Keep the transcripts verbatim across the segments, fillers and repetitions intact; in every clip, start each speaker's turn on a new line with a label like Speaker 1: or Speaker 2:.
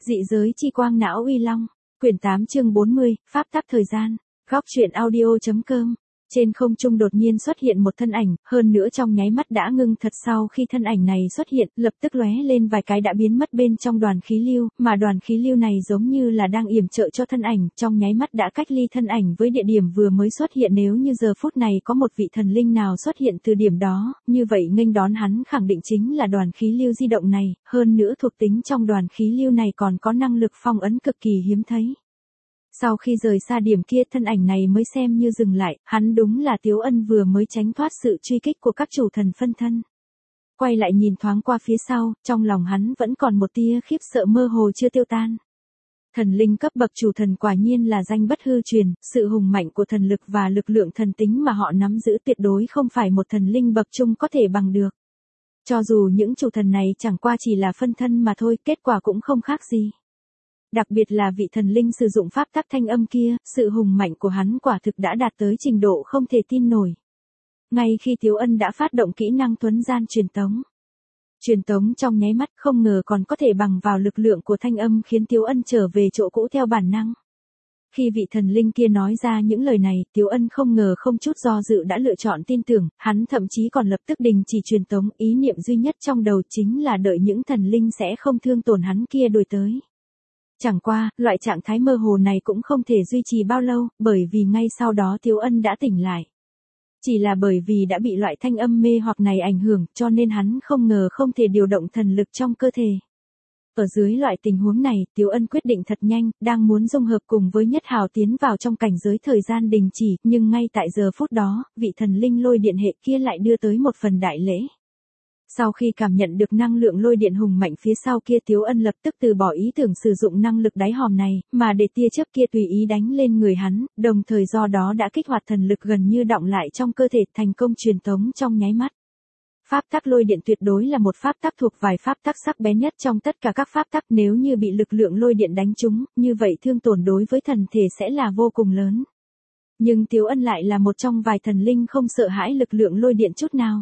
Speaker 1: Dị giới chi quang não uy long, quyển tám chương bốn mươi, pháp tắc thời gian, góc truyện audio.com. Trên không trung đột nhiên xuất hiện một thân ảnh, hơn nữa trong nháy mắt đã ngưng thật. Sau khi thân ảnh này xuất hiện, lập tức lóe lên vài cái đã biến mất bên trong đoàn khí lưu, mà đoàn khí lưu này giống như là đang yểm trợ cho thân ảnh, trong nháy mắt đã cách ly thân ảnh với địa điểm vừa mới xuất hiện. Nếu như giờ phút này có một vị thần linh nào xuất hiện từ điểm đó, như vậy nghênh đón hắn khẳng định chính là đoàn khí lưu di động này, hơn nữa thuộc tính trong đoàn khí lưu này còn có năng lực phong ấn cực kỳ hiếm thấy. Sau khi rời xa điểm kia, thân ảnh này mới xem như dừng lại, hắn đúng là Tiếu Ân vừa mới tránh thoát sự truy kích của các chủ thần phân thân. Quay lại nhìn thoáng qua phía sau, trong lòng hắn vẫn còn một tia khiếp sợ mơ hồ chưa tiêu tan. Thần linh cấp bậc chủ thần quả nhiên là danh bất hư truyền, sự hùng mạnh của thần lực và lực lượng thần tính mà họ nắm giữ tuyệt đối không phải một thần linh bậc trung có thể bằng được. Cho dù những chủ thần này chẳng qua chỉ là phân thân mà thôi, kết quả cũng không khác gì. Đặc biệt là vị thần linh sử dụng pháp tắc thanh âm kia, sự hùng mạnh của hắn quả thực đã đạt tới trình độ không thể tin nổi. Ngay khi Tiếu Ân đã phát động kỹ năng thuấn gian truyền tống. Truyền tống trong nháy mắt không ngờ còn có thể bằng vào lực lượng của thanh âm khiến Tiếu Ân trở về chỗ cũ theo bản năng. Khi vị thần linh kia nói ra những lời này, Tiếu Ân không ngờ không chút do dự đã lựa chọn tin tưởng, hắn thậm chí còn lập tức đình chỉ truyền tống, ý niệm duy nhất trong đầu chính là đợi những thần linh sẽ không thương tổn hắn kia đuổi tới. Chẳng qua, loại trạng thái mơ hồ này cũng không thể duy trì bao lâu, bởi vì ngay sau đó Tiếu Ân đã tỉnh lại. Chỉ là bởi vì đã bị loại thanh âm mê hoặc này ảnh hưởng, cho nên hắn không ngờ không thể điều động thần lực trong cơ thể. Ở dưới loại tình huống này, Tiếu Ân quyết định thật nhanh, đang muốn dung hợp cùng với Nhất Hào tiến vào trong cảnh giới thời gian đình chỉ, nhưng ngay tại giờ phút đó, vị thần linh lôi điện hệ kia lại đưa tới một phần đại lễ. Sau khi cảm nhận được năng lượng lôi điện hùng mạnh phía sau kia, Tiếu Ân lập tức từ bỏ ý tưởng sử dụng năng lực đáy hòm này, mà để tia chớp kia tùy ý đánh lên người hắn, đồng thời do đó đã kích hoạt thần lực gần như đọng lại trong cơ thể, thành công truyền tống trong nháy mắt. Pháp tắc lôi điện tuyệt đối là một pháp tắc thuộc vài pháp tắc sắc bén nhất trong tất cả các pháp tắc, nếu như bị lực lượng lôi điện đánh trúng, như vậy thương tổn đối với thần thể sẽ là vô cùng lớn. Nhưng Tiếu Ân lại là một trong vài thần linh không sợ hãi lực lượng lôi điện chút nào.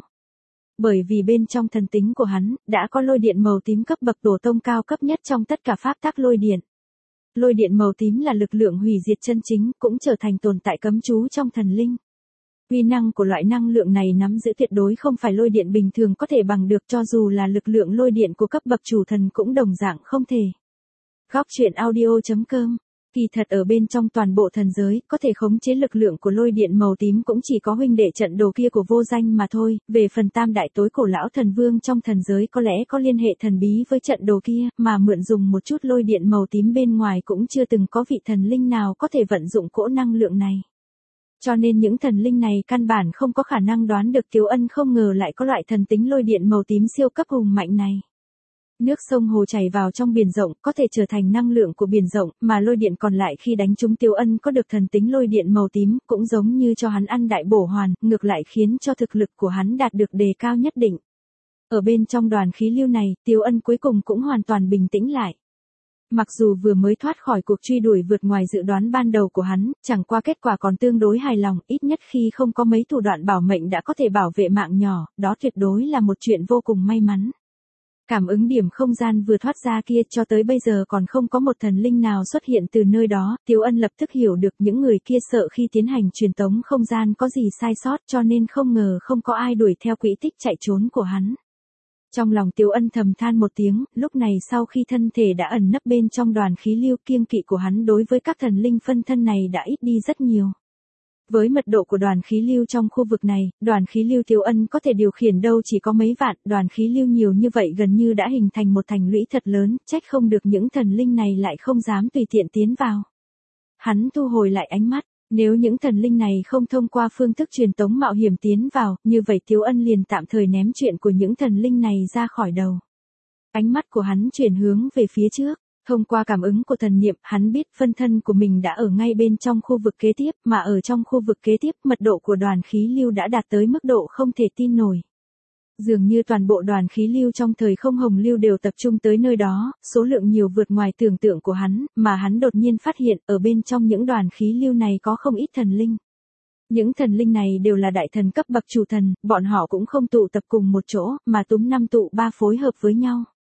Speaker 1: Bởi vì bên trong thần tính của hắn, đã có lôi điện màu tím cấp bậc tổ tông cao cấp nhất trong tất cả pháp tắc lôi điện. Lôi điện màu tím là lực lượng hủy diệt chân chính, cũng trở thành tồn tại cấm trú trong thần linh. Uy năng của loại năng lượng này nắm giữ tuyệt đối không phải lôi điện bình thường có thể bằng được, cho dù là lực lượng lôi điện của cấp bậc chủ thần cũng đồng dạng không thể. Góc truyện audio.com. Kỳ thật ở bên trong toàn bộ thần giới, có thể khống chế lực lượng của lôi điện màu tím cũng chỉ có huynh đệ trận đồ kia của vô danh mà thôi. Về phần tam đại tối cổ lão thần vương trong thần giới có lẽ có liên hệ thần bí với trận đồ kia, mà mượn dùng một chút lôi điện màu tím bên ngoài cũng chưa từng có vị thần linh nào có thể vận dụng cỗ năng lượng này. Cho nên những thần linh này căn bản không có khả năng đoán được Tiếu Ân không ngờ lại có loại thần tính lôi điện màu tím siêu cấp hùng mạnh này. Nước sông hồ chảy vào trong biển rộng, có thể trở thành năng lượng của biển rộng, mà lôi điện còn lại khi đánh trúng Tiếu Ân có được thần tính lôi điện màu tím, cũng giống như cho hắn ăn đại bổ hoàn, ngược lại khiến cho thực lực của hắn đạt được đề cao nhất định. Ở bên trong đoàn khí lưu này, Tiếu Ân cuối cùng cũng hoàn toàn bình tĩnh lại. Mặc dù vừa mới thoát khỏi cuộc truy đuổi vượt ngoài dự đoán ban đầu của hắn, chẳng qua kết quả còn tương đối hài lòng, ít nhất khi không có mấy thủ đoạn bảo mệnh đã có thể bảo vệ mạng nhỏ, đó tuyệt đối là một chuyện vô cùng may mắn. Cảm ứng điểm không gian vừa thoát ra kia, cho tới bây giờ còn không có một thần linh nào xuất hiện từ nơi đó, Tiếu Ân lập tức hiểu được những người kia sợ khi tiến hành truyền tống không gian có gì sai sót, cho nên không ngờ không có ai đuổi theo quỹ tích chạy trốn của hắn. Trong lòng Tiếu Ân thầm than một tiếng, lúc này sau khi thân thể đã ẩn nấp bên trong đoàn khí lưu, kiêng kỵ của hắn đối với các thần linh phân thân này đã ít đi rất nhiều. Với mật độ của đoàn khí lưu trong khu vực này, đoàn khí lưu Tiếu Ân có thể điều khiển đâu chỉ có mấy vạn, đoàn khí lưu nhiều như vậy gần như đã hình thành một thành lũy thật lớn, trách không được những thần linh này lại không dám tùy tiện tiến vào. Hắn thu hồi lại ánh mắt, nếu những thần linh này không thông qua phương thức truyền tống mạo hiểm tiến vào, như vậy Tiếu Ân liền tạm thời ném chuyện của những thần linh này ra khỏi đầu. Ánh mắt của hắn chuyển hướng về phía trước. Thông qua cảm ứng của thần niệm, hắn biết phân thân của mình đã ở ngay bên trong khu vực kế tiếp, mà ở trong khu vực kế tiếp, mật độ của đoàn khí lưu đã đạt tới mức độ không thể tin nổi. Dường như toàn bộ đoàn khí lưu trong thời không hồng lưu đều tập trung tới nơi đó, số lượng nhiều vượt ngoài tưởng tượng của hắn, mà hắn đột nhiên phát hiện, ở bên trong những đoàn khí lưu này có không ít thần linh. Những thần linh này đều là đại thần cấp bậc chủ thần, bọn họ cũng không tụ tập cùng một chỗ, mà túm năm tụ ba phối hợp với nhau.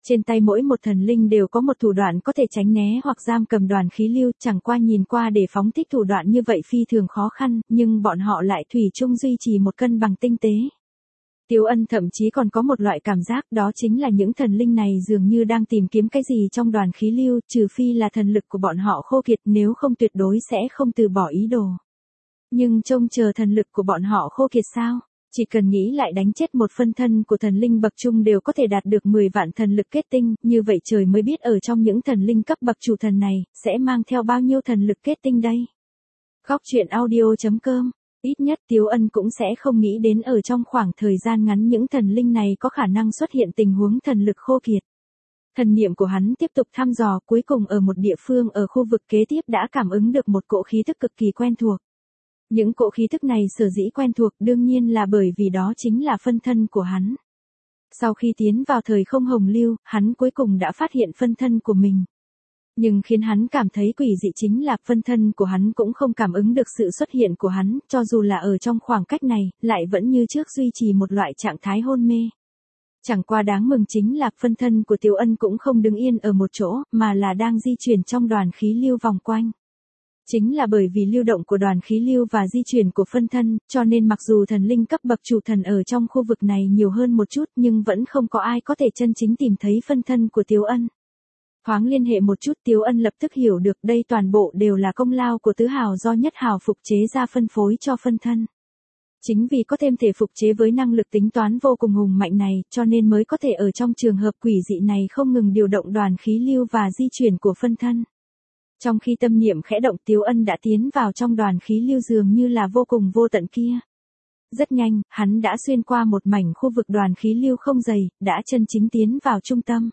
Speaker 1: Trên tay mỗi một thần linh đều có một thủ đoạn có thể tránh né hoặc giam cầm đoàn khí lưu, chẳng qua nhìn qua để phóng thích thủ đoạn như vậy phi thường khó khăn, nhưng bọn họ lại thủy chung duy trì một cân bằng tinh tế. Tiếu Ân thậm chí còn có một loại cảm giác, đó chính là những thần linh này dường như đang tìm kiếm cái gì trong đoàn khí lưu, trừ phi là thần lực của bọn họ khô kiệt, nếu không tuyệt đối sẽ không từ bỏ ý đồ. Nhưng trông chờ thần lực của bọn họ khô kiệt sao? Chỉ cần nghĩ lại đánh chết một phân thân của thần linh bậc trung đều có thể đạt được mười vạn thần lực kết tinh, như vậy trời mới biết ở trong những thần linh cấp bậc chủ thần này, sẽ mang theo bao nhiêu thần lực kết tinh đây. Góc truyện audio chấm com. Ít nhất Tiếu Ân cũng sẽ không nghĩ đến ở trong khoảng thời gian ngắn những thần linh này có khả năng xuất hiện tình huống thần lực khô kiệt. Thần niệm của hắn tiếp tục thăm dò, cuối cùng ở một địa phương ở khu vực kế tiếp đã cảm ứng được một cỗ khí tức cực kỳ quen thuộc. Những cỗ khí tức này sở dĩ quen thuộc đương nhiên là bởi vì đó chính là phân thân của hắn. Sau khi tiến vào thời không hồng lưu, hắn cuối cùng đã phát hiện phân thân của mình. Nhưng khiến hắn cảm thấy quỷ dị chính là phân thân của hắn cũng không cảm ứng được sự xuất hiện của hắn, cho dù là ở trong khoảng cách này, lại vẫn như trước duy trì một loại trạng thái hôn mê. Chẳng qua đáng mừng chính là phân thân của Tiếu Ân cũng không đứng yên ở một chỗ, mà là đang di chuyển trong đoàn khí lưu vòng quanh. Chính là bởi vì lưu động của đoàn khí lưu và di chuyển của phân thân, cho nên mặc dù thần linh cấp bậc chủ thần ở trong khu vực này nhiều hơn một chút nhưng vẫn không có ai có thể chân chính tìm thấy phân thân của Tiếu Ân. Thoáng liên hệ một chút Tiếu Ân lập tức hiểu được đây toàn bộ đều là công lao của tứ hào do nhất hào phục chế ra phân phối cho phân thân. Chính vì có thêm thể phục chế với năng lực tính toán vô cùng hùng mạnh này, cho nên mới có thể ở trong trường hợp quỷ dị này không ngừng điều động đoàn khí lưu và di chuyển của phân thân. Trong khi tâm niệm khẽ động Tiếu Ân đã tiến vào trong đoàn khí lưu dường như là vô cùng vô tận kia. Rất nhanh, hắn đã xuyên qua một mảnh khu vực đoàn khí lưu không dày, đã chân chính tiến vào trung tâm.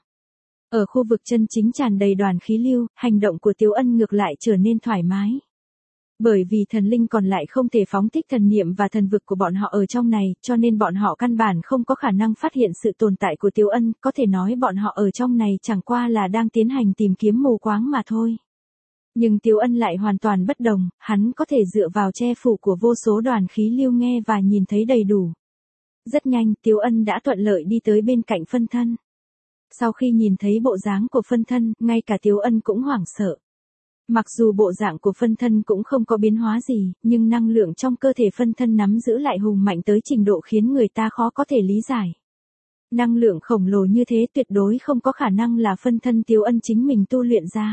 Speaker 1: Ở khu vực chân chính tràn đầy đoàn khí lưu, hành động của Tiếu Ân ngược lại trở nên thoải mái. Bởi vì thần linh còn lại không thể phóng thích thần niệm và thần vực của bọn họ ở trong này, cho nên bọn họ căn bản không có khả năng phát hiện sự tồn tại của Tiếu Ân, có thể nói bọn họ ở trong này chẳng qua là đang tiến hành tìm kiếm mù quáng mà thôi. Nhưng Tiếu Ân lại hoàn toàn bất đồng, hắn có thể dựa vào che phủ của vô số đoàn khí lưu nghe và nhìn thấy đầy đủ. Rất nhanh, Tiếu Ân đã thuận lợi đi tới bên cạnh phân thân. Sau khi nhìn thấy bộ dáng của phân thân, ngay cả Tiếu Ân cũng hoảng sợ. Mặc dù bộ dạng của phân thân cũng không có biến hóa gì, nhưng năng lượng trong cơ thể phân thân nắm giữ lại hùng mạnh tới trình độ khiến người ta khó có thể lý giải. Năng lượng khổng lồ như thế tuyệt đối không có khả năng là phân thân Tiếu Ân chính mình tu luyện ra.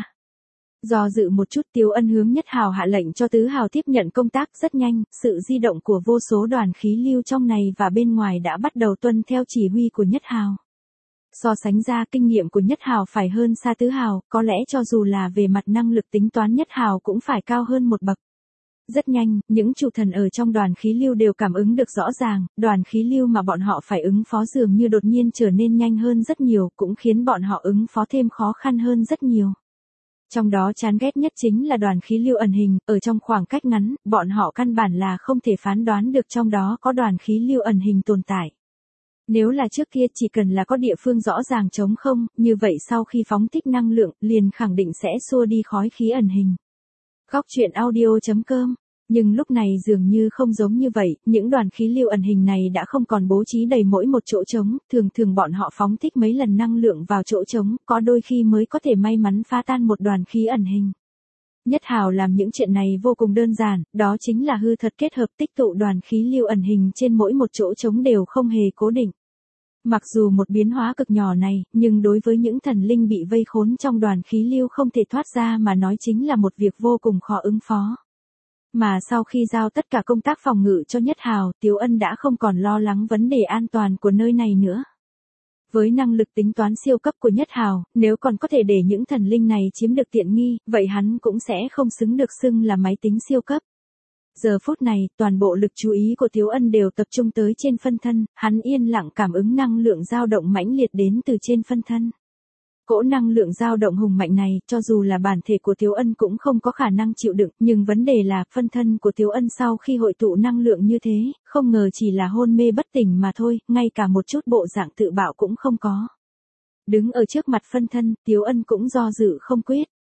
Speaker 1: Do dự một chút Tiếu Ân hướng nhất hào hạ lệnh cho tứ hào tiếp nhận công tác rất nhanh, sự di động của vô số đoàn khí lưu trong này và bên ngoài đã bắt đầu tuân theo chỉ huy của nhất hào. So sánh ra kinh nghiệm của nhất hào phải hơn xa tứ hào, có lẽ cho dù là về mặt năng lực tính toán nhất hào cũng phải cao hơn một bậc. Rất nhanh, những chủ thần ở trong đoàn khí lưu đều cảm ứng được rõ ràng, đoàn khí lưu mà bọn họ phải ứng phó dường như đột nhiên trở nên nhanh hơn rất nhiều, cũng khiến bọn họ ứng phó thêm khó khăn hơn rất nhiều. Trong đó chán ghét nhất chính là đoàn khí lưu ẩn hình, ở trong khoảng cách ngắn, bọn họ căn bản là không thể phán đoán được trong đó có đoàn khí lưu ẩn hình tồn tại. Nếu là trước kia chỉ cần là có địa phương rõ ràng trống không, như vậy sau khi phóng thích năng lượng, liền khẳng định sẽ xua đi khói khí ẩn hình. Góc truyện audio chấm com. Nhưng lúc này dường như không giống như vậy, những đoàn khí lưu ẩn hình này đã không còn bố trí đầy mỗi một chỗ trống, thường thường bọn họ phóng thích mấy lần năng lượng vào chỗ trống, có đôi khi mới có thể may mắn phá tan một đoàn khí ẩn hình. Nhất hào làm những chuyện này vô cùng đơn giản, đó chính là hư thật kết hợp tích tụ đoàn khí lưu ẩn hình trên mỗi một chỗ trống đều không hề cố định. Mặc dù một biến hóa cực nhỏ này, nhưng đối với những thần linh bị vây khốn trong đoàn khí lưu không thể thoát ra mà nói chính là một việc vô cùng khó ứng phó. Mà sau khi giao tất cả công tác phòng ngự cho Nhất Hào, Tiếu Ân đã không còn lo lắng vấn đề an toàn của nơi này nữa. Với năng lực tính toán siêu cấp của Nhất Hào, nếu còn có thể để những thần linh này chiếm được tiện nghi, vậy hắn cũng sẽ không xứng được xưng là máy tính siêu cấp. Giờ phút này, toàn bộ lực chú ý của Tiếu Ân đều tập trung tới trên phân thân, hắn yên lặng cảm ứng năng lượng dao động mãnh liệt đến từ trên phân thân. Cỗ năng lượng dao động hùng mạnh này, cho dù là bản thể của Tiếu Ân cũng không có khả năng chịu đựng, nhưng vấn đề là, phân thân của Tiếu Ân sau khi hội tụ năng lượng như thế, không ngờ chỉ là hôn mê bất tỉnh mà thôi, ngay cả một chút bộ dạng tự bạo cũng không có. Đứng ở trước mặt phân thân, Tiếu Ân cũng do dự không quyết.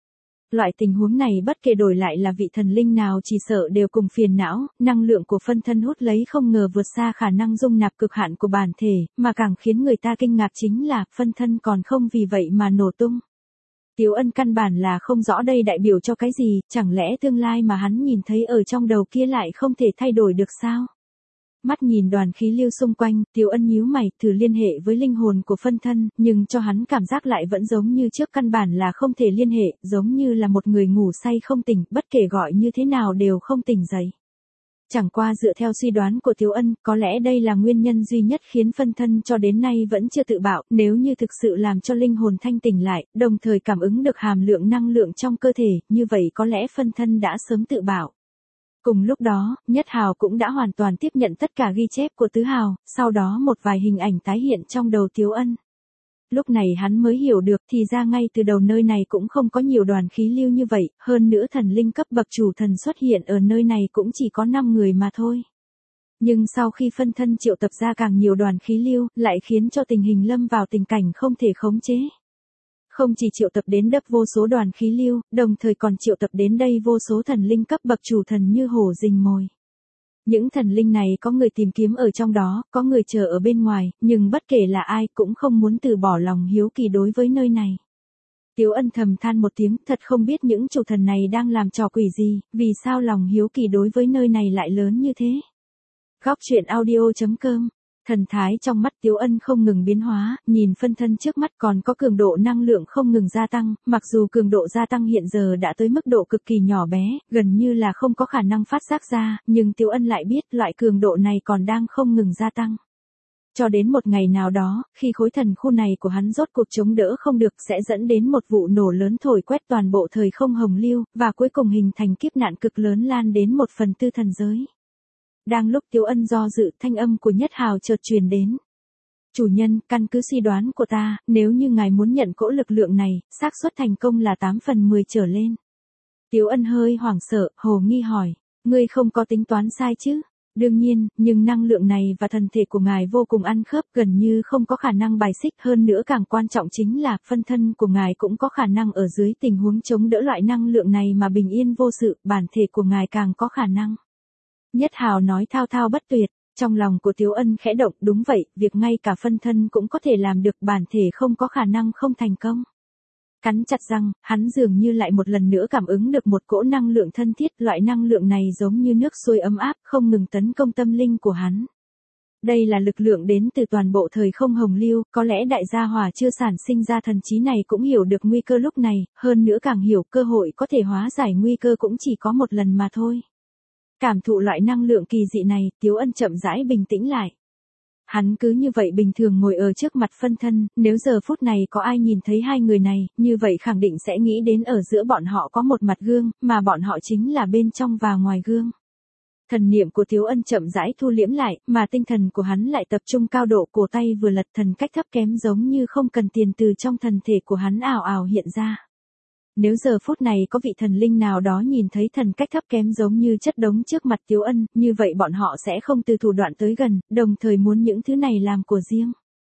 Speaker 1: Loại tình huống này bất kể đổi lại là vị thần linh nào chỉ sợ đều cùng phiền não, năng lượng của phân thân hút lấy không ngờ vượt xa khả năng dung nạp cực hạn của bản thể, mà càng khiến người ta kinh ngạc chính là phân thân còn không vì vậy mà nổ tung. Tiếu Ân căn bản là không rõ đây đại biểu cho cái gì, chẳng lẽ tương lai mà hắn nhìn thấy ở trong đầu kia lại không thể thay đổi được sao? Mắt nhìn đoàn khí lưu xung quanh, Tiếu Ân nhíu mày, thử liên hệ với linh hồn của phân thân, nhưng cho hắn cảm giác lại vẫn giống như trước, căn bản là không thể liên hệ, giống như là một người ngủ say không tỉnh, bất kể gọi như thế nào đều không tỉnh dậy. Chẳng qua dựa theo suy đoán của Tiếu Ân, có lẽ đây là nguyên nhân duy nhất khiến phân thân cho đến nay vẫn chưa tự bạo, nếu như thực sự làm cho linh hồn thanh tỉnh lại, đồng thời cảm ứng được hàm lượng năng lượng trong cơ thể, như vậy có lẽ phân thân đã sớm tự bạo. Cùng lúc đó, Nhất Hào cũng đã hoàn toàn tiếp nhận tất cả ghi chép của Tứ Hào, sau đó một vài hình ảnh tái hiện trong đầu Tiếu Ân. Lúc này hắn mới hiểu được thì ra ngay từ đầu nơi này cũng không có nhiều đoàn khí lưu như vậy, hơn nữa thần linh cấp bậc chủ thần xuất hiện ở nơi này cũng chỉ có năm người mà thôi. Nhưng sau khi phân thân triệu tập ra càng nhiều đoàn khí lưu, lại khiến cho tình hình lâm vào tình cảnh không thể khống chế. Không chỉ triệu tập đến đập vô số đoàn khí lưu, đồng thời còn triệu tập đến đây vô số thần linh cấp bậc chủ thần như hổ rình mồi. Những thần linh này có người tìm kiếm ở trong đó, có người chờ ở bên ngoài, nhưng bất kể là ai cũng không muốn từ bỏ lòng hiếu kỳ đối với nơi này. Tiếu Ân thầm than một tiếng, thật không biết những chủ thần này đang làm trò quỷ gì, vì sao lòng hiếu kỳ đối với nơi này lại lớn như thế. Góc truyện audio chấm com. Thần thái trong mắt Tiếu Ân không ngừng biến hóa, nhìn phân thân trước mắt còn có cường độ năng lượng không ngừng gia tăng, mặc dù cường độ gia tăng hiện giờ đã tới mức độ cực kỳ nhỏ bé, gần như là không có khả năng phát giác ra, nhưng Tiếu Ân lại biết loại cường độ này còn đang không ngừng gia tăng. Cho đến một ngày nào đó, khi khối thần khu này của hắn rốt cuộc chống đỡ không được sẽ dẫn đến một vụ nổ lớn thổi quét toàn bộ thời không hồng lưu, và cuối cùng hình thành kiếp nạn cực lớn lan đến một phần tư thần giới. Đang lúc Tiếu Ân do dự, thanh âm của Nhất Hào chợt truyền đến. Chủ nhân, căn cứ suy đoán của ta, nếu như ngài muốn nhận cỗ lực lượng này, xác suất thành công là tám phần mười trở lên. Tiếu Ân hơi hoảng sợ, hồ nghi hỏi, ngươi không có tính toán sai chứ? Đương nhiên, nhưng năng lượng này và thân thể của ngài vô cùng ăn khớp, gần như không có khả năng bài xích, hơn nữa càng quan trọng chính là phân thân của ngài cũng có khả năng ở dưới tình huống chống đỡ loại năng lượng này mà bình yên vô sự, bản thể của ngài càng có khả năng. Nhất Hào nói thao thao bất tuyệt, trong lòng của Tiếu Ân khẽ động, đúng vậy, việc ngay cả phân thân cũng có thể làm được, bản thể không có khả năng không thành công. Cắn chặt răng, hắn dường như lại một lần nữa cảm ứng được một cỗ năng lượng thân thiết, loại năng lượng này giống như nước sôi ấm áp, không ngừng tấn công tâm linh của hắn. Đây là lực lượng đến từ toàn bộ thời không hồng lưu, có lẽ đại gia hỏa chưa sản sinh ra thần trí này cũng hiểu được nguy cơ lúc này, hơn nữa càng hiểu cơ hội có thể hóa giải nguy cơ cũng chỉ có một lần mà thôi. Cảm thụ loại năng lượng kỳ dị này, Tiếu Ân chậm rãi bình tĩnh lại. Hắn cứ như vậy bình thường ngồi ở trước mặt phân thân, nếu giờ phút này có ai nhìn thấy hai người này, như vậy khẳng định sẽ nghĩ đến ở giữa bọn họ có một mặt gương, mà bọn họ chính là bên trong và ngoài gương. Thần niệm của Tiếu Ân chậm rãi thu liễm lại, mà tinh thần của hắn lại tập trung cao độ, cổ tay vừa lật, thần cách thấp kém giống như không cần tiền từ trong thần thể của hắn ảo ảo hiện ra. Nếu giờ phút này có vị thần linh nào đó nhìn thấy thần cách thấp kém giống như chất đống trước mặt Tiếu Ân, như vậy bọn họ sẽ không từ thủ đoạn tới gần, đồng thời muốn những thứ này làm của riêng.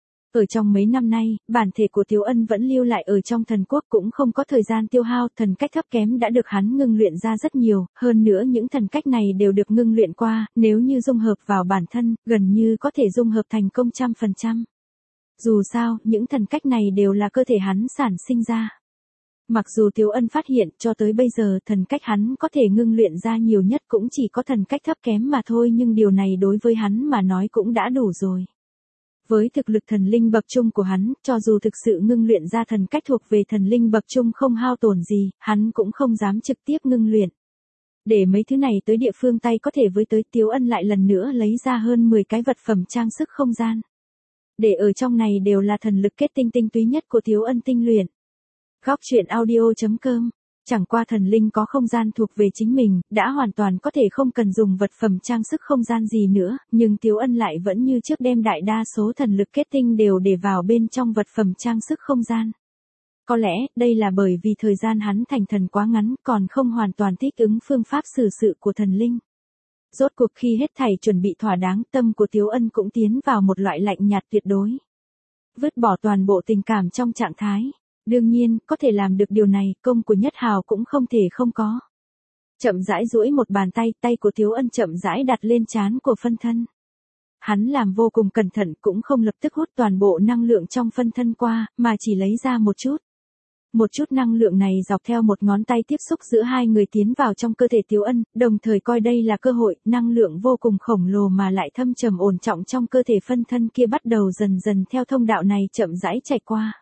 Speaker 1: Ở trong mấy năm nay, bản thể của Tiếu Ân vẫn lưu lại ở trong thần quốc, cũng không có thời gian tiêu hao, thần cách thấp kém đã được hắn ngưng luyện ra rất nhiều, hơn nữa những thần cách này đều được ngưng luyện qua, nếu như dung hợp vào bản thân, gần như có thể dung hợp thành công trăm phần trăm. Dù sao, những thần cách này đều là cơ thể hắn sản sinh ra. Mặc dù Tiếu Ân phát hiện cho tới bây giờ thần cách hắn có thể ngưng luyện ra nhiều nhất cũng chỉ có thần cách thấp kém mà thôi, nhưng điều này đối với hắn mà nói cũng đã đủ rồi. Với thực lực thần linh bậc trung của hắn, cho dù thực sự ngưng luyện ra thần cách thuộc về thần linh bậc trung không hao tổn gì, hắn cũng không dám trực tiếp ngưng luyện. Để mấy thứ này tới địa phương tay có thể với tới, Tiếu Ân lại lần nữa lấy ra hơn mười cái vật phẩm trang sức không gian. Để ở trong này đều là thần lực kết tinh tinh túy nhất của Tiếu Ân tinh luyện. Góc truyện audio chấm com. Chẳng qua thần linh có không gian thuộc về chính mình, đã hoàn toàn có thể không cần dùng vật phẩm trang sức không gian gì nữa, nhưng Tiếu Ân lại vẫn như trước đem đại đa số thần lực kết tinh đều để vào bên trong vật phẩm trang sức không gian. Có lẽ, đây là bởi vì thời gian hắn thành thần quá ngắn, còn không hoàn toàn thích ứng phương pháp xử sự của thần linh. Rốt cuộc khi hết thảy chuẩn bị thỏa đáng, tâm của Tiếu Ân cũng tiến vào một loại lạnh nhạt tuyệt đối. Vứt bỏ toàn bộ tình cảm trong trạng thái Đương nhiên, có thể làm được điều này, công của Nhất Hào cũng không thể không có. Chậm rãi duỗi một bàn tay, tay của Tiếu Ân chậm rãi đặt lên trán của phân thân. Hắn làm vô cùng cẩn thận, cũng không lập tức hút toàn bộ năng lượng trong phân thân qua, mà chỉ lấy ra một chút. Một chút năng lượng này dọc theo một ngón tay tiếp xúc giữa hai người tiến vào trong cơ thể Tiếu Ân, đồng thời coi đây là cơ hội, năng lượng vô cùng khổng lồ mà lại thâm trầm ổn trọng trong cơ thể phân thân kia bắt đầu dần dần theo thông đạo này chậm rãi chạy qua.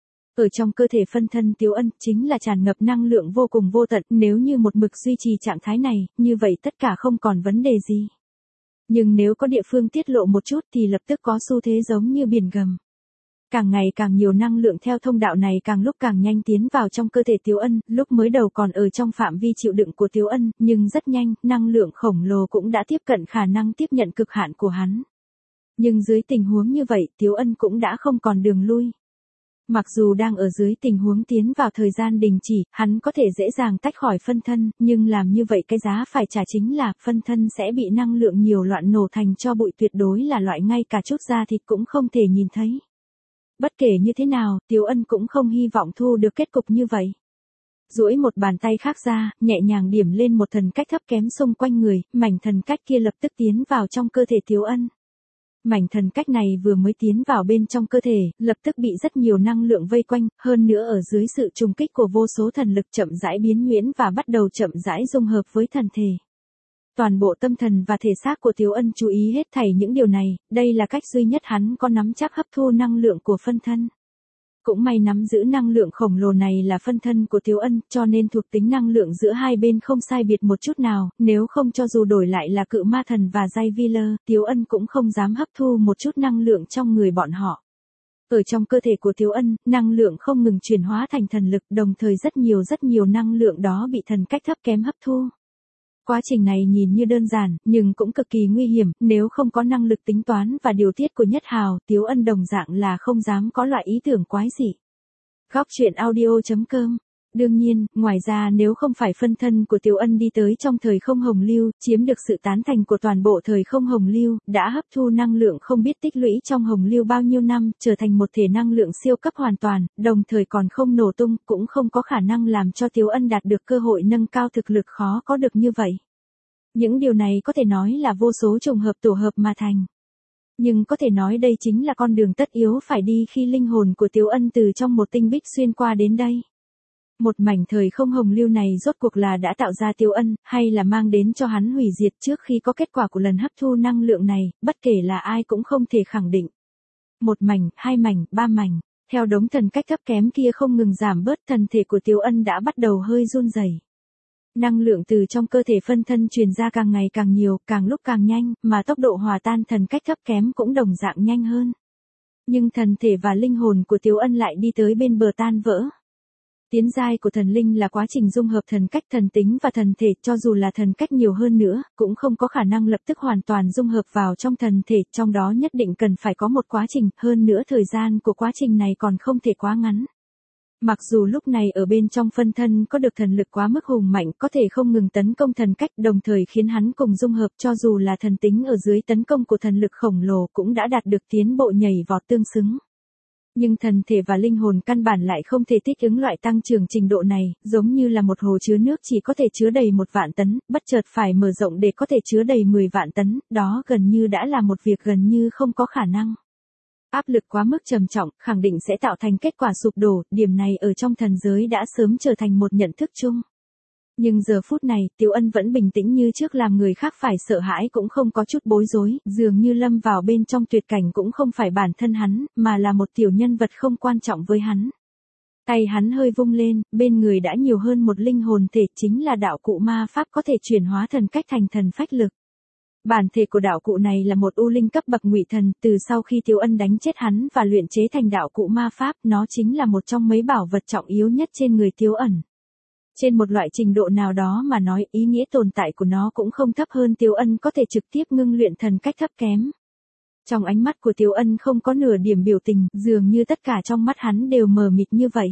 Speaker 1: Ở trong cơ thể phân thân Tiếu Ân chính là tràn ngập năng lượng vô cùng vô tận, nếu như một mực duy trì trạng thái này, như vậy tất cả không còn vấn đề gì. Nhưng nếu có địa phương tiết lộ một chút thì lập tức có xu thế giống như biển gầm. Càng ngày càng nhiều năng lượng theo thông đạo này càng lúc càng nhanh tiến vào trong cơ thể Tiếu Ân, lúc mới đầu còn ở trong phạm vi chịu đựng của Tiếu Ân, nhưng rất nhanh, năng lượng khổng lồ cũng đã tiếp cận khả năng tiếp nhận cực hạn của hắn. Nhưng dưới tình huống như vậy, Tiếu Ân cũng đã không còn đường lui. Mặc dù đang ở dưới tình huống tiến vào thời gian đình chỉ, hắn có thể dễ dàng tách khỏi phân thân, nhưng làm như vậy cái giá phải trả chính là phân thân sẽ bị năng lượng nhiều loạn nổ thành tro bụi, tuyệt đối là loại ngay cả chút da thịt cũng không thể nhìn thấy. Bất kể như thế nào, Tiếu Ân cũng không hy vọng thu được kết cục như vậy. Duỗi một bàn tay khác ra, nhẹ nhàng điểm lên một thần cách thấp kém xung quanh người, mảnh thần cách kia lập tức tiến vào trong cơ thể Tiếu Ân. Mảnh thần cách này vừa mới tiến vào bên trong cơ thể, lập tức bị rất nhiều năng lượng vây quanh, hơn nữa ở dưới sự trùng kích của vô số thần lực chậm rãi biến nhuyễn và bắt đầu chậm rãi dung hợp với thần thể. Toàn bộ tâm thần và thể xác của Tiếu Ân chú ý hết thảy những điều này, đây là cách duy nhất hắn có nắm chắc hấp thu năng lượng của phân thân. Cũng may nắm giữ năng lượng khổng lồ này là phân thân của Tiếu Ân, cho nên thuộc tính năng lượng giữa hai bên không sai biệt một chút nào, nếu không cho dù đổi lại là cự ma thần và Giai Vi Lơ, Tiếu Ân cũng không dám hấp thu một chút năng lượng trong người bọn họ. Ở trong cơ thể của Tiếu Ân, năng lượng không ngừng chuyển hóa thành thần lực, đồng thời rất nhiều rất nhiều năng lượng đó bị thần cách thấp kém hấp thu. Quá trình này nhìn như đơn giản, nhưng cũng cực kỳ nguy hiểm, nếu không có năng lực tính toán và điều tiết của Nhất Hào, Tiếu Ân đồng dạng là không dám có loại ý tưởng quái dị. Góc truyện audio chấm com. Đương nhiên, ngoài ra nếu không phải phân thân của Tiếu Ân đi tới trong thời không hồng lưu, chiếm được sự tán thành của toàn bộ thời không hồng lưu, đã hấp thu năng lượng không biết tích lũy trong hồng lưu bao nhiêu năm, trở thành một thể năng lượng siêu cấp hoàn toàn, đồng thời còn không nổ tung, cũng không có khả năng làm cho Tiếu Ân đạt được cơ hội nâng cao thực lực khó có được như vậy. Những điều này có thể nói là vô số trùng hợp tổ hợp mà thành. Nhưng có thể nói đây chính là con đường tất yếu phải đi khi linh hồn của Tiếu Ân từ trong một tinh bích xuyên qua đến đây. Một mảnh thời không hồng lưu này rốt cuộc là đã tạo ra Tiếu Ân, hay là mang đến cho hắn hủy diệt trước khi có kết quả của lần hấp thu năng lượng này, bất kể là ai cũng không thể khẳng định. Một mảnh, hai mảnh, ba mảnh, theo đống thần cách thấp kém kia không ngừng giảm bớt, thần thể của Tiếu Ân đã bắt đầu hơi run rẩy. Năng lượng từ trong cơ thể phân thân truyền ra càng ngày càng nhiều, càng lúc càng nhanh, mà tốc độ hòa tan thần cách thấp kém cũng đồng dạng nhanh hơn. Nhưng thần thể và linh hồn của Tiếu Ân lại đi tới bên bờ tan vỡ. Tiến giai của thần linh là quá trình dung hợp thần cách, thần tính và thần thể, cho dù là thần cách nhiều hơn nữa, cũng không có khả năng lập tức hoàn toàn dung hợp vào trong thần thể, trong đó nhất định cần phải có một quá trình, hơn nữa thời gian của quá trình này còn không thể quá ngắn. Mặc dù lúc này ở bên trong phân thân có được thần lực quá mức hùng mạnh, có thể không ngừng tấn công thần cách, đồng thời khiến hắn cùng dung hợp, cho dù là thần tính ở dưới tấn công của thần lực khổng lồ cũng đã đạt được tiến bộ nhảy vọt tương xứng. Nhưng thần thể và linh hồn căn bản lại không thể thích ứng loại tăng trưởng trình độ này, giống như là một hồ chứa nước chỉ có thể chứa đầy một vạn tấn, bất chợt phải mở rộng để có thể chứa đầy mười vạn tấn, đó gần như đã là một việc gần như không có khả năng. Áp lực quá mức trầm trọng, khẳng định sẽ tạo thành kết quả sụp đổ, điểm này ở trong thần giới đã sớm trở thành một nhận thức chung. Nhưng giờ phút này, Tiếu Ân vẫn bình tĩnh như trước, làm người khác phải sợ hãi cũng không có chút bối rối, dường như lâm vào bên trong tuyệt cảnh cũng không phải bản thân hắn, mà là một tiểu nhân vật không quan trọng với hắn. Tay hắn hơi vung lên, bên người đã nhiều hơn một linh hồn thể, chính là đạo cụ ma pháp có thể chuyển hóa thần cách thành thần phách lực. Bản thể của đạo cụ này là một u linh cấp bậc ngụy thần, từ sau khi Tiếu Ân đánh chết hắn và luyện chế thành đạo cụ ma pháp, nó chính là một trong mấy bảo vật trọng yếu nhất trên người Tiếu Ẩn. Trên một loại trình độ nào đó mà nói, ý nghĩa tồn tại của nó cũng không thấp hơn Tiếu Ân có thể trực tiếp ngưng luyện thần cách thấp kém. Trong ánh mắt của Tiếu Ân không có nửa điểm biểu tình, dường như tất cả trong mắt hắn đều mờ mịt như vậy.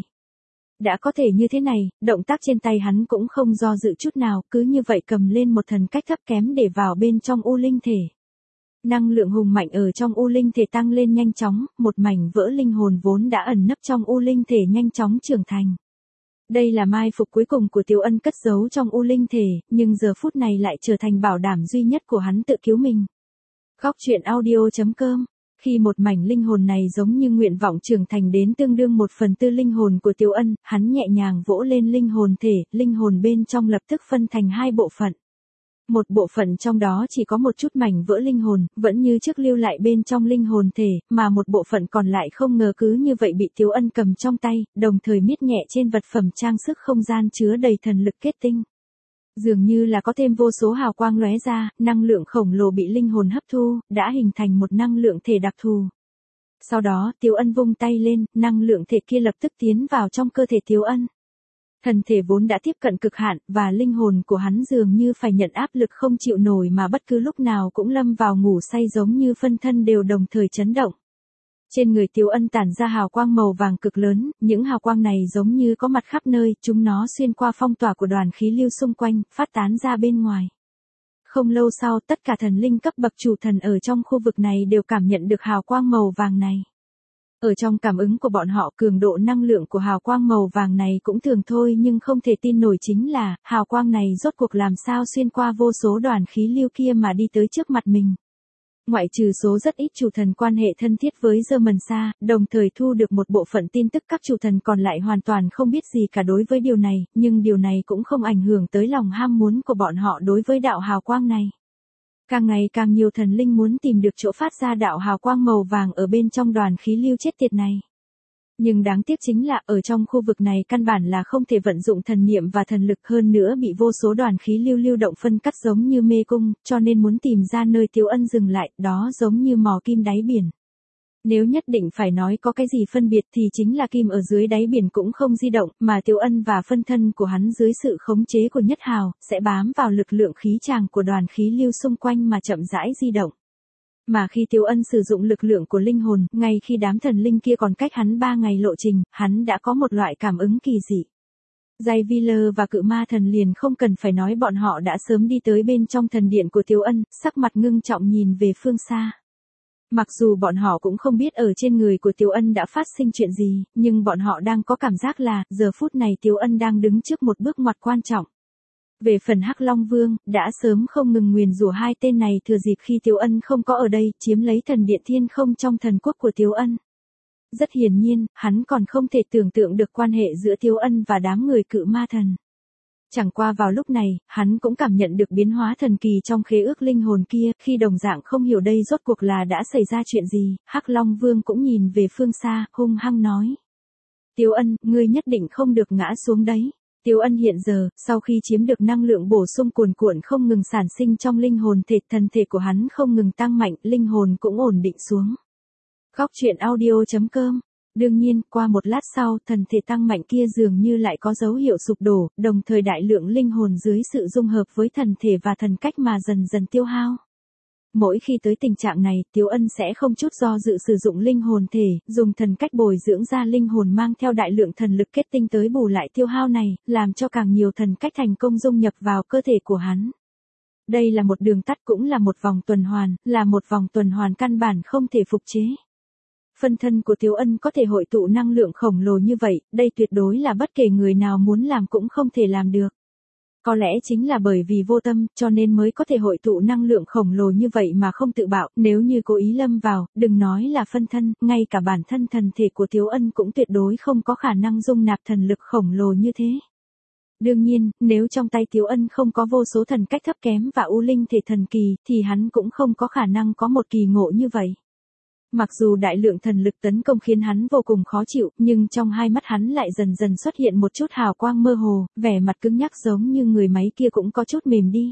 Speaker 1: Đã có thể như thế này, động tác trên tay hắn cũng không do dự chút nào, cứ như vậy cầm lên một thần cách thấp kém để vào bên trong u linh thể. Năng lượng hùng mạnh ở trong u linh thể tăng lên nhanh chóng, một mảnh vỡ linh hồn vốn đã ẩn nấp trong u linh thể nhanh chóng trưởng thành. Đây là mai phục cuối cùng của Tiếu Ân cất giấu trong u linh thể, nhưng giờ phút này lại trở thành bảo đảm duy nhất của hắn tự cứu mình. Góc truyện audio chấm com. Khi một mảnh linh hồn này giống như nguyện vọng trưởng thành đến tương đương một phần tư linh hồn của Tiếu Ân, hắn nhẹ nhàng vỗ lên linh hồn thể, linh hồn bên trong lập tức phân thành hai bộ phận. Một bộ phận trong đó chỉ có một chút mảnh vỡ linh hồn, vẫn như trước lưu lại bên trong linh hồn thể, mà một bộ phận còn lại không ngờ cứ như vậy bị Tiếu Ân cầm trong tay, đồng thời miết nhẹ trên vật phẩm trang sức không gian chứa đầy thần lực kết tinh. Dường như là có thêm vô số hào quang lóe ra, năng lượng khổng lồ bị linh hồn hấp thu, đã hình thành một năng lượng thể đặc thù. Sau đó, Tiếu Ân vung tay lên, năng lượng thể kia lập tức tiến vào trong cơ thể Tiếu Ân. Thần thể vốn đã tiếp cận cực hạn, và linh hồn của hắn dường như phải nhận áp lực không chịu nổi mà bất cứ lúc nào cũng lâm vào ngủ say giống như phân thân đều đồng thời chấn động. Trên người Tiếu Ân tản ra hào quang màu vàng cực lớn, những hào quang này giống như có mặt khắp nơi, chúng nó xuyên qua phong tỏa của đoàn khí lưu xung quanh, phát tán ra bên ngoài. Không lâu sau, tất cả thần linh cấp bậc chủ thần ở trong khu vực này đều cảm nhận được hào quang màu vàng này. Ở trong cảm ứng của bọn họ, cường độ năng lượng của hào quang màu vàng này cũng thường thôi, nhưng không thể tin nổi chính là, hào quang này rốt cuộc làm sao xuyên qua vô số đoàn khí lưu kia mà đi tới trước mặt mình. Ngoại trừ số rất ít chủ thần quan hệ thân thiết với Germansa, đồng thời thu được một bộ phận tin tức, các chủ thần còn lại hoàn toàn không biết gì cả đối với điều này, nhưng điều này cũng không ảnh hưởng tới lòng ham muốn của bọn họ đối với đạo hào quang này. Càng ngày càng nhiều thần linh muốn tìm được chỗ phát ra đạo hào quang màu vàng ở bên trong đoàn khí lưu chết tiệt này. Nhưng đáng tiếc chính là ở trong khu vực này căn bản là không thể vận dụng thần niệm và thần lực, hơn nữa bị vô số đoàn khí lưu lưu động phân cắt giống như mê cung, cho nên muốn tìm ra nơi Tiếu Ân dừng lại, đó giống như mò kim đáy biển. Nếu nhất định phải nói có cái gì phân biệt thì chính là kim ở dưới đáy biển cũng không di động, mà Tiếu Ân và phân thân của hắn dưới sự khống chế của Nhất Hào, sẽ bám vào lực lượng khí tràng của đoàn khí lưu xung quanh mà chậm rãi di động. Mà khi Tiếu Ân sử dụng lực lượng của linh hồn, ngay khi đám thần linh kia còn cách hắn ba ngày lộ trình, hắn đã có một loại cảm ứng kỳ dị. Giai Wheeler và cự ma thần liền không cần phải nói, bọn họ đã sớm đi tới bên trong thần điện của Tiếu Ân, sắc mặt ngưng trọng nhìn về phương xa. Mặc dù bọn họ cũng không biết ở trên người của Tiếu Ân đã phát sinh chuyện gì, nhưng bọn họ đang có cảm giác là, giờ phút này Tiếu Ân đang đứng trước một bước ngoặt quan trọng. Về phần Hắc Long Vương, đã sớm không ngừng nguyền rủa hai tên này thừa dịp khi Tiếu Ân không có ở đây, chiếm lấy thần điện thiên không trong thần quốc của Tiếu Ân. Rất hiển nhiên, hắn còn không thể tưởng tượng được quan hệ giữa Tiếu Ân và đám người cự ma thần. Chẳng qua vào lúc này, hắn cũng cảm nhận được biến hóa thần kỳ trong khế ước linh hồn kia, khi đồng dạng không hiểu đây rốt cuộc là đã xảy ra chuyện gì, Hắc Long Vương cũng nhìn về phương xa, hung hăng nói. Tiếu Ân, ngươi nhất định không được ngã xuống đấy. Tiếu Ân hiện giờ, sau khi chiếm được năng lượng bổ sung cuồn cuộn không ngừng sản sinh trong linh hồn thể, thân thể của hắn không ngừng tăng mạnh, linh hồn cũng ổn định xuống. Góc truyện audio chấm com. Đương nhiên, qua một lát sau, thần thể tăng mạnh kia dường như lại có dấu hiệu sụp đổ, đồng thời đại lượng linh hồn dưới sự dung hợp với thần thể và thần cách mà dần dần tiêu hao. Mỗi khi tới tình trạng này, Tiếu Ân sẽ không chút do dự sử dụng linh hồn thể, dùng thần cách bồi dưỡng ra linh hồn mang theo đại lượng thần lực kết tinh tới bù lại tiêu hao này, làm cho càng nhiều thần cách thành công dung nhập vào cơ thể của hắn. Đây là một đường tắt, cũng là một vòng tuần hoàn, là một vòng tuần hoàn căn bản không thể phục chế. Phân thân của Tiếu Ân có thể hội tụ năng lượng khổng lồ như vậy, đây tuyệt đối là bất kể người nào muốn làm cũng không thể làm được. Có lẽ chính là bởi vì vô tâm, cho nên mới có thể hội tụ năng lượng khổng lồ như vậy mà không tự bạo, nếu như cố ý lâm vào, đừng nói là phân thân, ngay cả bản thân thần thể của Tiếu Ân cũng tuyệt đối không có khả năng dung nạp thần lực khổng lồ như thế. Đương nhiên, nếu trong tay Tiếu Ân không có vô số thần cách thấp kém và u linh thể thần kỳ, thì hắn cũng không có khả năng có một kỳ ngộ như vậy. Mặc dù đại lượng thần lực tấn công khiến hắn vô cùng khó chịu, nhưng trong hai mắt hắn lại dần dần xuất hiện một chút hào quang mơ hồ, vẻ mặt cứng nhắc giống như người máy kia cũng có chút mềm đi.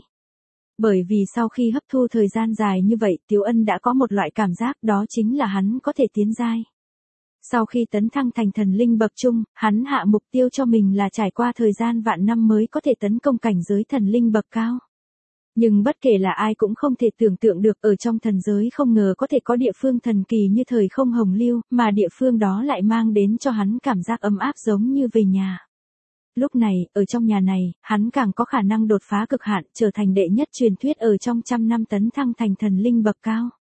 Speaker 1: Bởi vì sau khi hấp thu thời gian dài như vậy, Tiếu Ân đã có một loại cảm giác, đó chính là hắn có thể tiến giai. Sau khi tấn thăng thành thần linh bậc trung, hắn hạ mục tiêu cho mình là trải qua thời gian vạn năm mới có thể tấn công cảnh giới thần linh bậc cao. Nhưng bất kể là ai cũng không thể tưởng tượng được ở trong thần giới không ngờ có thể có địa phương thần kỳ như thời không hồng lưu, mà địa phương đó lại mang đến cho hắn cảm giác ấm áp giống như về nhà. Lúc này, ở trong nhà này, hắn càng có khả năng đột phá cực hạn, trở thành đệ nhất truyền thuyết ở trong trăm năm tấn thăng thành thần linh bậc cao.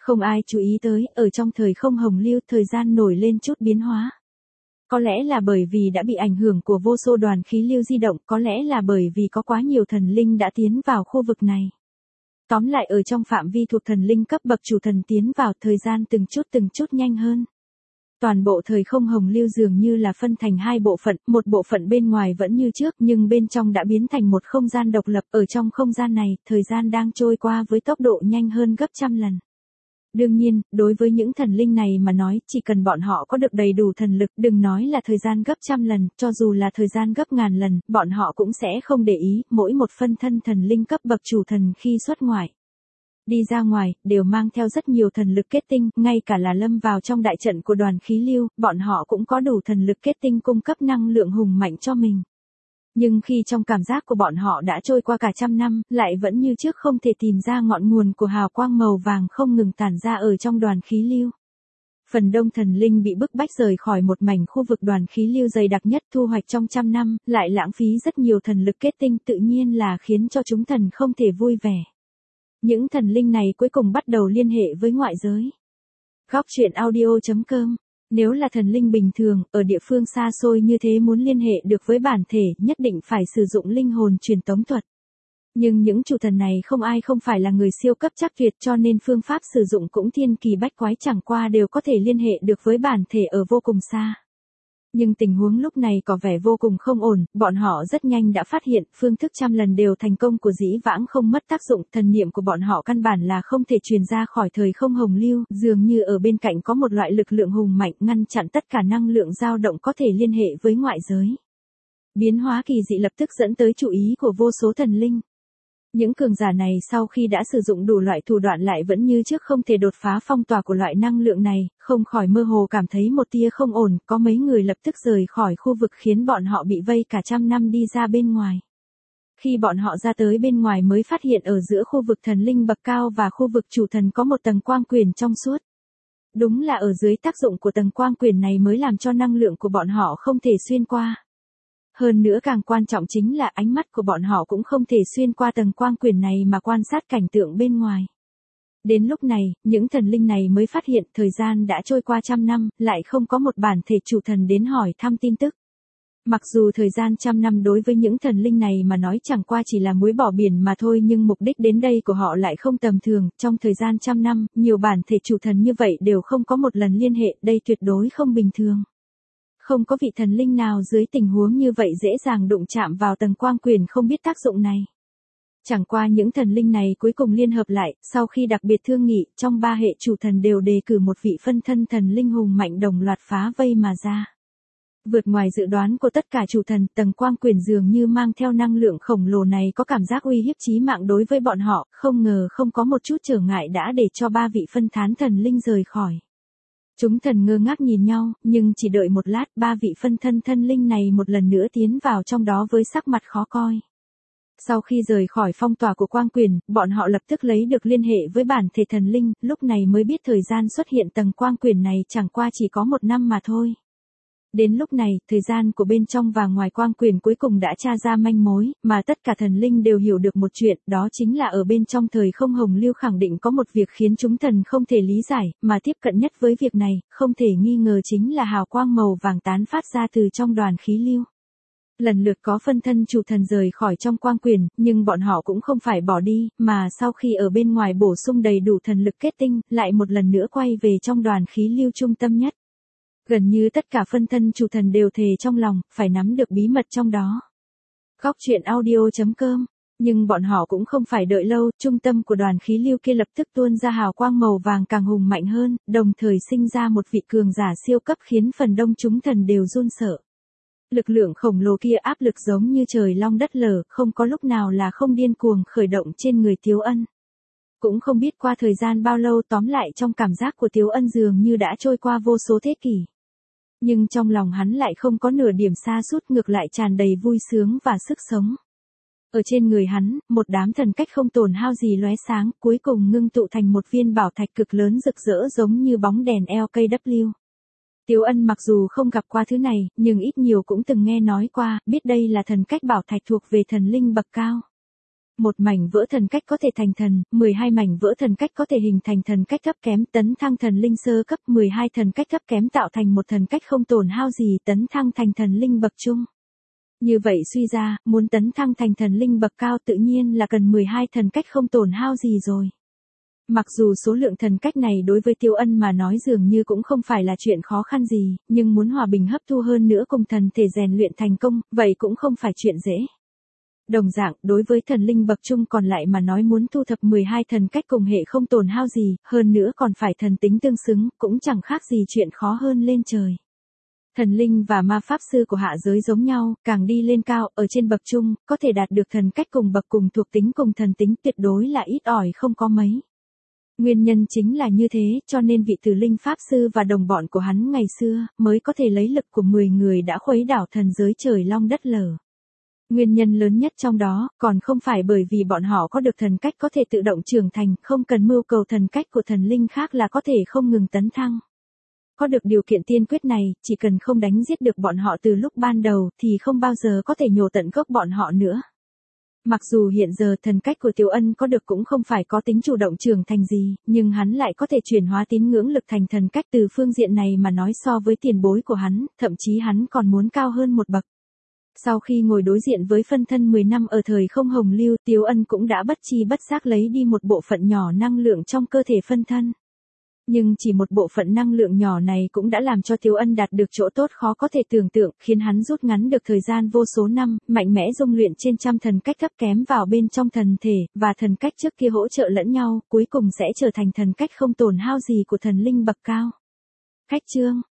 Speaker 1: Không ai chú ý tới, ở trong thời không hồng lưu, thời gian nổi lên chút biến hóa. Có lẽ là bởi vì đã bị ảnh hưởng của vô số đoàn khí lưu di động, có lẽ là bởi vì có quá nhiều thần linh đã tiến vào khu vực này. Tóm lại ở trong phạm vi thuộc thần linh cấp bậc chủ thần tiến vào, thời gian từng chút từng chút nhanh hơn. Toàn bộ thời không hồng lưu dường như là phân thành hai bộ phận, một bộ phận bên ngoài vẫn như trước nhưng bên trong đã biến thành một không gian độc lập. Ở trong không gian này, thời gian đang trôi qua với tốc độ nhanh hơn gấp trăm lần. Đương nhiên, đối với những thần linh này mà nói, chỉ cần bọn họ có được đầy đủ thần lực, đừng nói là thời gian gấp trăm lần, cho dù là thời gian gấp ngàn lần, bọn họ cũng sẽ không để ý. Mỗi một phân thân thần linh cấp bậc chủ thần khi xuất ngoại, đi ra ngoài, đều mang theo rất nhiều thần lực kết tinh, ngay cả là lâm vào trong đại trận của đoàn khí lưu, bọn họ cũng có đủ thần lực kết tinh cung cấp năng lượng hùng mạnh cho mình. Nhưng khi trong cảm giác của bọn họ đã trôi qua cả trăm năm, lại vẫn như trước không thể tìm ra ngọn nguồn của hào quang màu vàng không ngừng tản ra ở trong đoàn khí lưu. Phần đông thần linh bị bức bách rời khỏi một mảnh khu vực đoàn khí lưu dày đặc nhất thu hoạch trong trăm năm, lại lãng phí rất nhiều thần lực kết tinh, tự nhiên là khiến cho chúng thần không thể vui vẻ. Những thần linh này cuối cùng bắt đầu liên hệ với ngoại giới. Góc truyện audio chấm com. Nếu là thần linh bình thường, ở địa phương xa xôi như thế muốn liên hệ được với bản thể, nhất định phải sử dụng linh hồn truyền tống thuật. Nhưng những chủ thần này không ai không phải là người siêu cấp chắc tuyệt, cho nên phương pháp sử dụng cũng thiên kỳ bách quái, chẳng qua đều có thể liên hệ được với bản thể ở vô cùng xa. Nhưng tình huống lúc này có vẻ vô cùng không ổn, bọn họ rất nhanh đã phát hiện, phương thức trăm lần đều thành công của dĩ vãng không mất tác dụng, thần niệm của bọn họ căn bản là không thể truyền ra khỏi thời không hồng lưu, dường như ở bên cạnh có một loại lực lượng hùng mạnh ngăn chặn tất cả năng lượng dao động có thể liên hệ với ngoại giới. Biến hóa kỳ dị lập tức dẫn tới chú ý của vô số thần linh. Những cường giả này sau khi đã sử dụng đủ loại thủ đoạn lại vẫn như trước không thể đột phá phong tỏa của loại năng lượng này, không khỏi mơ hồ cảm thấy một tia không ổn, có mấy người lập tức rời khỏi khu vực khiến bọn họ bị vây cả trăm năm đi ra bên ngoài. Khi bọn họ ra tới bên ngoài mới phát hiện ở giữa khu vực thần linh bậc cao và khu vực chủ thần có một tầng quang quyền trong suốt. Đúng là ở dưới tác dụng của tầng quang quyền này mới làm cho năng lượng của bọn họ không thể xuyên qua. Hơn nữa càng quan trọng chính là ánh mắt của bọn họ cũng không thể xuyên qua tầng quang quyền này mà quan sát cảnh tượng bên ngoài. Đến lúc này, những thần linh này mới phát hiện thời gian đã trôi qua trăm năm, lại không có một bản thể chủ thần đến hỏi thăm tin tức. Mặc dù thời gian trăm năm đối với những thần linh này mà nói chẳng qua chỉ là muối bỏ biển mà thôi, nhưng mục đích đến đây của họ lại không tầm thường. Trong thời gian trăm năm, nhiều bản thể chủ thần như vậy đều không có một lần liên hệ, đây tuyệt đối không bình thường. Không có vị thần linh nào dưới tình huống như vậy dễ dàng đụng chạm vào tầng quang quyền không biết tác dụng này. Chẳng qua những thần linh này cuối cùng liên hợp lại, sau khi đặc biệt thương nghị, trong ba hệ chủ thần đều đề cử một vị phân thân thần linh hùng mạnh đồng loạt phá vây mà ra. Vượt ngoài dự đoán của tất cả chủ thần, tầng quang quyền dường như mang theo năng lượng khổng lồ này có cảm giác uy hiếp chí mạng đối với bọn họ, không ngờ không có một chút trở ngại đã để cho ba vị phân thán thần linh rời khỏi. Chúng thần ngơ ngác nhìn nhau, nhưng chỉ đợi một lát, ba vị phân thân thân linh này một lần nữa tiến vào trong đó với sắc mặt khó coi. Sau khi rời khỏi phong tỏa của quang quyền, bọn họ lập tức lấy được liên hệ với bản thể thần linh, lúc này mới biết thời gian xuất hiện tầng quang quyền này chẳng qua chỉ có một năm mà thôi. Đến lúc này, thời gian của bên trong và ngoài quang quyền cuối cùng đã tra ra manh mối, mà tất cả thần linh đều hiểu được một chuyện, đó chính là ở bên trong thời không hồng lưu khẳng định có một việc khiến chúng thần không thể lý giải, mà tiếp cận nhất với việc này, không thể nghi ngờ chính là hào quang màu vàng tán phát ra từ trong đoàn khí lưu. Lần lượt có phân thân chủ thần rời khỏi trong quang quyền, nhưng bọn họ cũng không phải bỏ đi, mà sau khi ở bên ngoài bổ sung đầy đủ thần lực kết tinh, lại một lần nữa quay về trong đoàn khí lưu trung tâm nhất. Gần như tất cả phân thân chủ thần đều thề trong lòng, phải nắm được bí mật trong đó. Góc truyện audio chấm com. Nhưng bọn họ cũng không phải đợi lâu, trung tâm của đoàn khí lưu kia lập tức tuôn ra hào quang màu vàng càng hùng mạnh hơn, đồng thời sinh ra một vị cường giả siêu cấp khiến phần đông chúng thần đều run sợ. Lực lượng khổng lồ kia áp lực giống như trời long đất lở, không có lúc nào là không điên cuồng khởi động trên người Tiếu Ân. Cũng không biết qua thời gian bao lâu, tóm lại trong cảm giác của Tiếu Ân dường như đã trôi qua vô số thế kỷ. Nhưng trong lòng hắn lại không có nửa điểm sa sút, ngược lại tràn đầy vui sướng và sức sống. Ở trên người hắn, một đám thần cách không tổn hao gì lóe sáng, cuối cùng ngưng tụ thành một viên bảo thạch cực lớn rực rỡ giống như bóng đèn lờ ca vê. Tiếu Ân mặc dù không gặp qua thứ này, nhưng ít nhiều cũng từng nghe nói qua, biết đây là thần cách bảo thạch thuộc về thần linh bậc cao. Một mảnh vỡ thần cách có thể thành thần, mười hai mảnh vỡ thần cách có thể hình thành thần cách cấp kém, tấn thăng thần linh sơ cấp, mười hai thần cách cấp kém tạo thành một thần cách không tổn hao gì, tấn thăng thành thần linh bậc trung. Như vậy suy ra, muốn tấn thăng thành thần linh bậc cao tự nhiên là cần mười hai thần cách không tổn hao gì rồi. Mặc dù số lượng thần cách này đối với Tiêu Ân mà nói dường như cũng không phải là chuyện khó khăn gì, nhưng muốn hòa bình hấp thu hơn nữa cùng thần thể rèn luyện thành công, vậy cũng không phải chuyện dễ. Đồng dạng, đối với thần linh bậc trung còn lại mà nói muốn thu thập mười hai thần cách cùng hệ không tổn hao gì, hơn nữa còn phải thần tính tương xứng, cũng chẳng khác gì chuyện khó hơn lên trời. Thần linh và ma pháp sư của hạ giới giống nhau, càng đi lên cao, ở trên bậc trung, có thể đạt được thần cách cùng bậc cùng thuộc tính cùng thần tính tuyệt đối là ít ỏi không có mấy. Nguyên nhân chính là như thế, cho nên vị tử linh pháp sư và đồng bọn của hắn ngày xưa, mới có thể lấy lực của mười người đã khuấy đảo thần giới trời long đất lở. Nguyên nhân lớn nhất trong đó, còn không phải bởi vì bọn họ có được thần cách có thể tự động trưởng thành, không cần mưu cầu thần cách của thần linh khác là có thể không ngừng tấn thăng. Có được điều kiện tiên quyết này, chỉ cần không đánh giết được bọn họ từ lúc ban đầu, thì không bao giờ có thể nhổ tận gốc bọn họ nữa. Mặc dù hiện giờ thần cách của Tiểu Ân có được cũng không phải có tính chủ động trưởng thành gì, nhưng hắn lại có thể chuyển hóa tín ngưỡng lực thành thần cách, từ phương diện này mà nói so với tiền bối của hắn, thậm chí hắn còn muốn cao hơn một bậc. Sau khi ngồi đối diện với phân thân mười năm ở thời không hồng lưu, Tiểu Ân cũng đã bất chi bất giác lấy đi một bộ phận nhỏ năng lượng trong cơ thể phân thân. Nhưng chỉ một bộ phận năng lượng nhỏ này cũng đã làm cho Tiểu Ân đạt được chỗ tốt khó có thể tưởng tượng, khiến hắn rút ngắn được thời gian vô số năm, mạnh mẽ dung luyện trên trăm thần cách thấp kém vào bên trong thần thể, và thần cách trước kia hỗ trợ lẫn nhau, cuối cùng sẽ trở thành thần cách không tổn hao gì của thần linh bậc cao. Khách chương